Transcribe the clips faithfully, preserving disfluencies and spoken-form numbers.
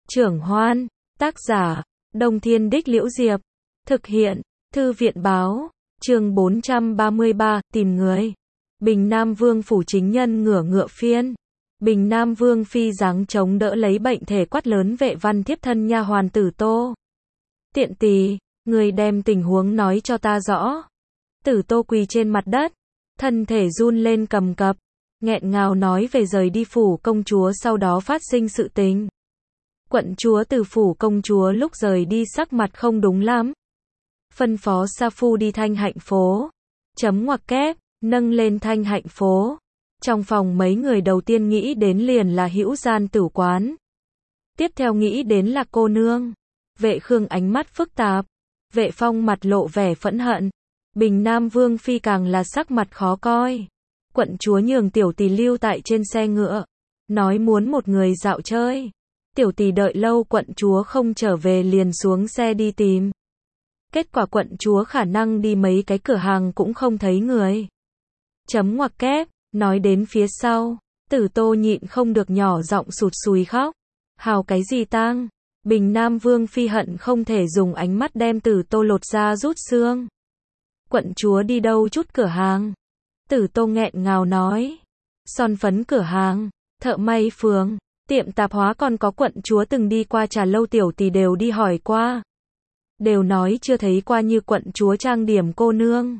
Trưởng Hoan, tác giả, Đông Thiên Đích Liễu Diệp, thực hiện, Thư viện báo, chương bốn trăm ba mươi ba, tìm người. Bình Nam Vương phủ chính nhân ngửa ngựa phiên. Bình Nam Vương phi giáng chống đỡ lấy bệnh thể quát lớn vệ văn thiếp thân nha hoàn Tử Tô. Tiện tỳ, người đem tình huống nói cho ta rõ. Tử Tô quỳ trên mặt đất, thân thể run lên cầm cập, nghẹn ngào nói về rời đi phủ công chúa sau đó phát sinh sự tình. Quận chúa từ phủ công chúa lúc rời đi sắc mặt không đúng lắm. Phân phó sa phu đi Thanh Hạnh phố. Chấm ngoặc kép, nâng lên Thanh Hạnh phố. Trong phòng mấy người đầu tiên nghĩ đến liền là Hữu Gian Tử quán. Tiếp theo nghĩ đến là cô nương. Vệ Khương ánh mắt phức tạp. Vệ Phong mặt lộ vẻ phẫn hận. Bình Nam Vương phi càng là sắc mặt khó coi. Quận chúa nhường tiểu tỳ lưu tại trên xe ngựa, nói muốn một người dạo chơi. Tiểu tỳ đợi lâu quận chúa không trở về liền xuống xe đi tìm. Kết quả quận chúa khả năng đi mấy cái cửa hàng cũng không thấy người. Chấm ngoặc kép, nói đến phía sau, Tử Tô nhịn không được nhỏ giọng sụt sùi khóc. Hào cái gì tang? Bình Nam Vương phi hận không thể dùng ánh mắt đem Tử Tô lột ra rút xương. Quận chúa đi đâu chút cửa hàng? Tử Tô nghẹn ngào nói. Son phấn cửa hàng, thợ may phường, tiệm tạp hóa, còn có quận chúa từng đi qua trà lâu tiểu tỳ đều đi hỏi qua. Đều nói chưa thấy qua như quận chúa trang điểm cô nương.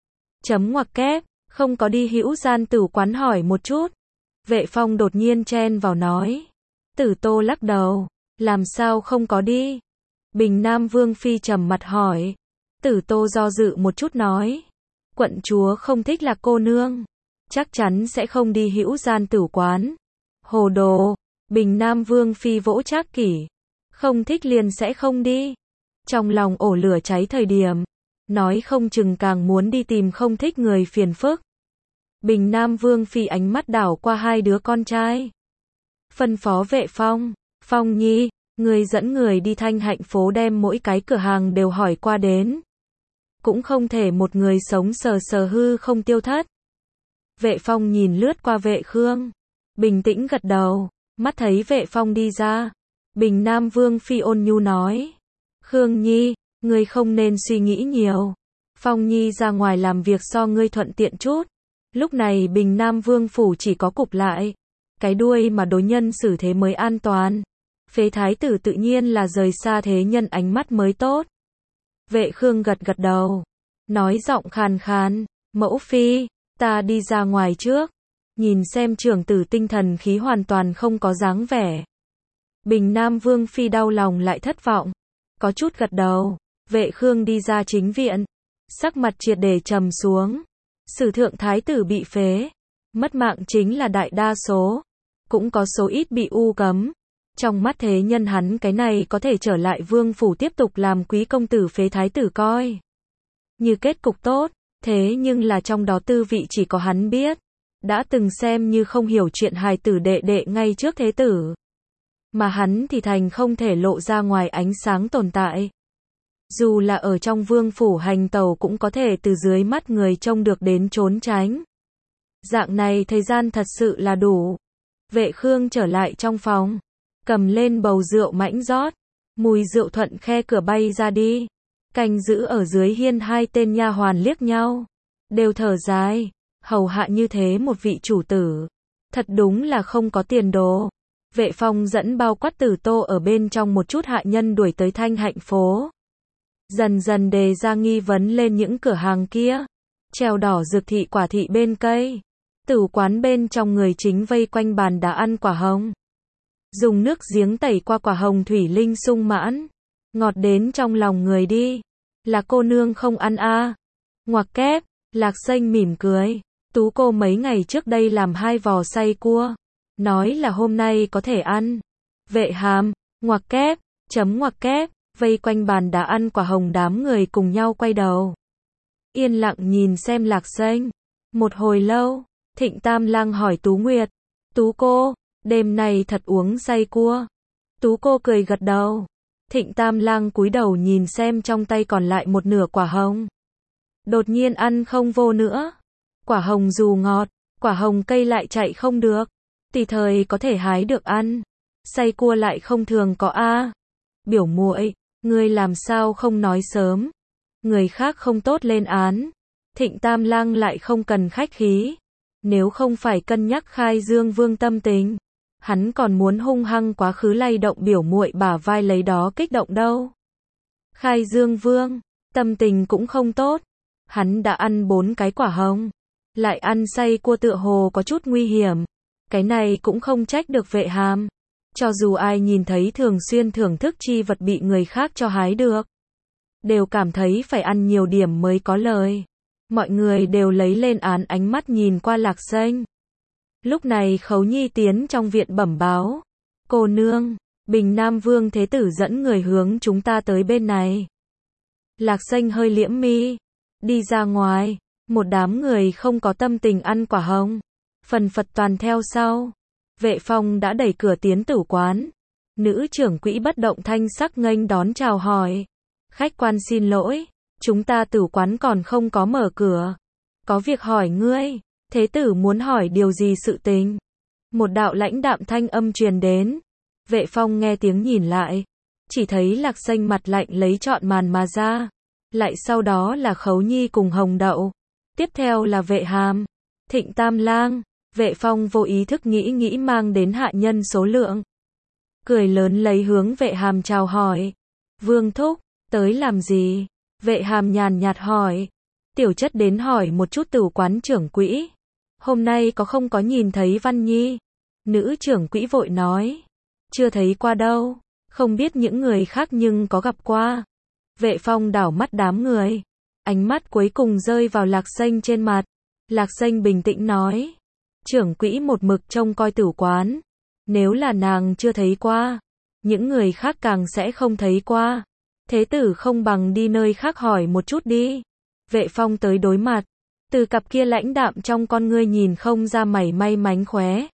Chấm ngoặc kép, không có đi Hữu Gian Tử quán hỏi một chút. Vệ Phong đột nhiên chen vào nói. Tử Tô lắc đầu, làm sao không có đi? Bình Nam Vương phi trầm mặt hỏi. Tử Tô do dự một chút nói. Quận chúa không thích là cô nương, chắc chắn sẽ không đi Hữu Gian Tử quán. Hồ đồ, Bình Nam Vương phi vỗ Trác Kỷ. Không thích liền sẽ không đi. Trong lòng ổ lửa cháy thời điểm, nói không chừng càng muốn đi tìm không thích người phiền phức. Bình Nam Vương phi ánh mắt đảo qua hai đứa con trai. Phân phó Vệ Phong, Phong nhi, người dẫn người đi Thanh Hạnh phố đem mỗi cái cửa hàng đều hỏi qua đến. Cũng không thể một người sống sờ sờ hư không tiêu thất. Vệ Phong nhìn lướt qua Vệ Khương, bình tĩnh gật đầu, mắt thấy Vệ Phong đi ra. Bình Nam Vương phi ôn nhu nói. Khương nhi, ngươi không nên suy nghĩ nhiều. Phong nhi ra ngoài làm việc so ngươi thuận tiện chút. Lúc này Bình Nam Vương phủ chỉ có cụp lại cái đuôi mà đối nhân xử thế mới an toàn. Phế thái tử tự nhiên là rời xa thế nhân ánh mắt mới tốt. Vệ Khương gật gật đầu, nói giọng khàn khàn, mẫu phi, ta đi ra ngoài trước, nhìn xem trưởng tử tinh thần khí hoàn toàn không có dáng vẻ. Bình Nam Vương phi đau lòng lại thất vọng, có chút gật đầu. Vệ Khương đi ra chính viện, sắc mặt triệt để trầm xuống. Sử thượng thái tử bị phế, mất mạng chính là đại đa số, cũng có số ít bị u cấm. Trong mắt thế nhân hắn cái này có thể trở lại vương phủ tiếp tục làm quý công tử phế thái tử coi như kết cục tốt, thế nhưng là trong đó tư vị chỉ có hắn biết. Đã từng xem như không hiểu chuyện hài tử đệ đệ ngay trước thế tử, mà hắn thì thành không thể lộ ra ngoài ánh sáng tồn tại. Dù là ở trong vương phủ hành tẩu cũng có thể từ dưới mắt người trông được đến trốn tránh. Dạng này thời gian thật sự là đủ. Vệ Khương trở lại trong phòng, cầm lên bầu rượu mãnh rót, mùi rượu thuận khe cửa bay ra đi. Canh giữ ở dưới hiên hai tên nha hoàn liếc nhau, đều thở dài, hầu hạ như thế một vị chủ tử, thật đúng là không có tiền đồ. Vệ Phong dẫn bao quát Tử Tô ở bên trong một chút hạ nhân đuổi tới Thanh Hạnh phố. Dần dần đề ra nghi vấn lên những cửa hàng kia. Treo đỏ dược thị quả thị bên cây. Tử quán bên trong người chính vây quanh bàn đá ăn quả hồng. Dùng nước giếng tẩy qua quả hồng thủy linh sung mãn. Ngọt đến trong lòng người đi. Là cô nương không ăn a à. Ngoặc kép, Lạc Xanh mỉm cười. Tú cô mấy ngày trước đây làm hai vò xay cua, nói là hôm nay có thể ăn. Vệ Hàm, ngoặc kép, chấm ngoặc kép, vây quanh bàn đá ăn quả hồng đám người cùng nhau quay đầu. Yên lặng nhìn xem Lạc Xanh. Một hồi lâu, Thịnh Tam Lang hỏi Tú Nguyệt. Tú cô, đêm nay thật uống say cua? Tú cô cười gật đầu. Thịnh Tam Lang cúi đầu nhìn xem trong tay còn lại một nửa quả hồng. Đột nhiên ăn không vô nữa. Quả hồng dù ngọt, quả hồng cây lại chạy không được. Tùy thời có thể hái được ăn. say cua lại không thường có a. Biểu muội, ngươi làm sao không nói sớm? Người khác không tốt lên án. Thịnh Tam Lang lại không cần khách khí. Nếu không phải cân nhắc Khai Dương Vương tâm tình, hắn còn muốn hung hăng quá khứ lay động biểu muội bả vai lấy đó kích động đâu. Khai Dương Vương, tâm tình cũng không tốt. Hắn đã ăn bốn cái quả hồng, lại ăn say cua tựa hồ có chút nguy hiểm. Cái này cũng không trách được Vệ Hàm. Cho dù ai nhìn thấy thường xuyên thưởng thức chi vật bị người khác cho hái được, đều cảm thấy phải ăn nhiều điểm mới có lời. Mọi người đều lấy lên án ánh mắt nhìn qua Lạc Xanh. Lúc này Khấu Nhi tiến trong viện bẩm báo. Cô nương, Bình Nam Vương Thế Tử dẫn người hướng chúng ta tới bên này. Lạc Xanh hơi liễm mi. Đi ra ngoài, một đám người không có tâm tình ăn quả hồng. Phần phật toàn theo sau. Vệ Phong đã đẩy cửa tiến tử quán. Nữ trưởng quỹ bất động thanh sắc nghênh đón chào hỏi. Khách quan xin lỗi, chúng ta tử quán còn không có mở cửa. Có việc hỏi ngươi. Thế tử muốn hỏi điều gì sự tình? Một đạo lãnh đạm thanh âm truyền đến. Vệ Phong nghe tiếng nhìn lại. Chỉ thấy Lạc Xanh mặt lạnh lấy trọn màn mà ra. Lại sau đó là Khấu Nhi cùng Hồng Đậu. Tiếp theo là Vệ Hàm, Thịnh Tam Lang. Vệ Phong vô ý thức nghĩ nghĩ mang đến hạ nhân số lượng. Cười lớn lấy hướng Vệ Hàm chào hỏi. Vương thúc, tới làm gì? Vệ Hàm nhàn nhạt hỏi. Tiểu chất đến hỏi một chút tử quán trưởng quỹ. Hôm nay có không có nhìn thấy Văn Nhi? Nữ trưởng quỹ vội nói. Chưa thấy qua đâu. Không biết những người khác nhưng có gặp qua. Vệ Phong đảo mắt đám người. Ánh mắt cuối cùng rơi vào Lạc Xanh trên mặt. Lạc Xanh bình tĩnh nói. Trưởng quỹ một mực trông coi tử quán. Nếu là nàng chưa thấy qua, những người khác càng sẽ không thấy qua. Thế tử không bằng đi nơi khác hỏi một chút đi. Vệ Phong tới đối mặt. Từ cặp kia lãnh đạm trong con ngươi nhìn không ra mảy may mánh khóe.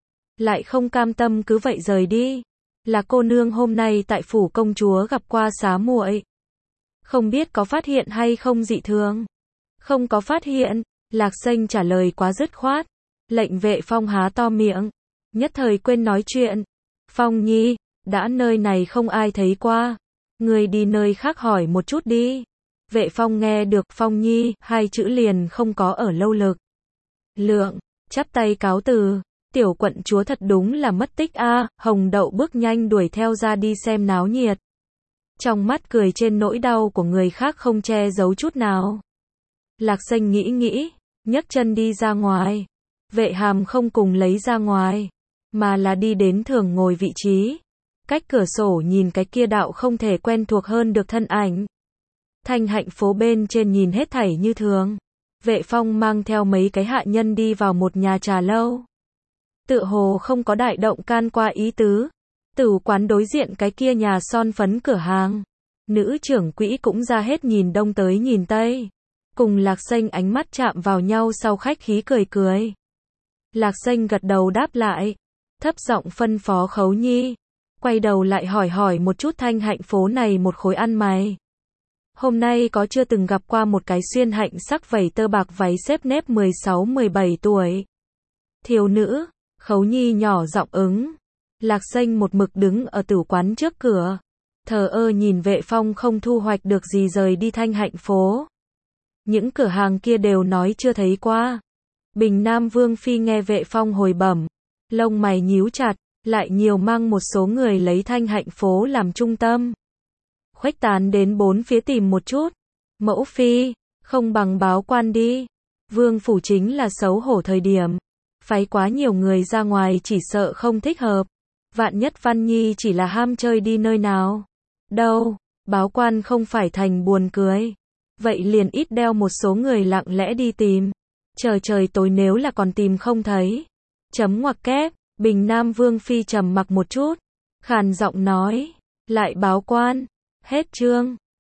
Lại không cam tâm cứ vậy rời đi. Là cô nương hôm nay tại phủ công chúa gặp qua xá muội. Không biết có phát hiện hay không dị thường. Không có phát hiện. Lạc Xanh trả lời quá dứt khoát. Lệnh Vệ Phong há to miệng. Nhất thời quên nói chuyện. Phong Nhi, đã nơi này không ai thấy qua. Người đi nơi khác hỏi một chút đi. Vệ Phong nghe được Phong Nhi, hai chữ liền không có ở lâu lực. Lượng, chắp tay cáo từ. Tiểu quận chúa thật đúng là mất tích a. À, Hồng Đậu bước nhanh đuổi theo ra đi xem náo nhiệt. Trong mắt cười trên nỗi đau của người khác không che giấu chút nào. Lạc Xanh nghĩ nghĩ, nhấc chân đi ra ngoài. Vệ Hàm không cùng lấy ra ngoài, mà là đi đến thường ngồi vị trí. Cách cửa sổ nhìn cái kia đạo không thể quen thuộc hơn được thân ảnh. Thanh Hạnh phố bên trên nhìn hết thảy như thường. Vệ Phong mang theo mấy cái hạ nhân đi vào một nhà trà lâu. Tựa hồ không có đại động can qua ý tứ. Tử quán đối diện cái kia nhà son phấn cửa hàng. Nữ trưởng quỹ cũng ra hết nhìn đông tới nhìn tây. Cùng Lạc Xanh ánh mắt chạm vào nhau sau khách khí cười cười. Lạc Xanh gật đầu đáp lại. Thấp giọng phân phó Khấu Nhi. Quay đầu lại hỏi hỏi một chút Thanh Hạnh phố này một khối ăn mày. Hôm nay có chưa từng gặp qua một cái xuyên hạnh sắc vẩy tơ bạc váy xếp nếp mười sáu mười bảy tuổi. Thiếu nữ. Khấu Nhi nhỏ giọng ứng. Lạc Xanh một mực đứng ở tử quán trước cửa. Thờ ơ nhìn Vệ Phong không thu hoạch được gì rời đi Thanh Hạnh phố. Những cửa hàng kia đều nói chưa thấy qua. Bình Nam Vương Phi nghe Vệ Phong hồi bẩm. Lông mày nhíu chặt, lại nhiều mang một số người lấy Thanh Hạnh phố làm trung tâm. Khuếch tán đến bốn phía tìm một chút. Mẫu Phi, không bằng báo quan đi. Vương phủ chính là xấu hổ thời điểm. Phái quá nhiều người ra ngoài chỉ sợ không thích hợp. Vạn nhất Văn Nhi chỉ là ham chơi đi nơi nào. Đâu, báo quan không phải thành buồn cười. Vậy liền ít đeo một số người lặng lẽ đi tìm. Chờ trời tối nếu là còn tìm không thấy. Chấm ngoặc kép, Bình Nam Vương Phi trầm mặc một chút. Khàn giọng nói, lại báo quan. Hết chương.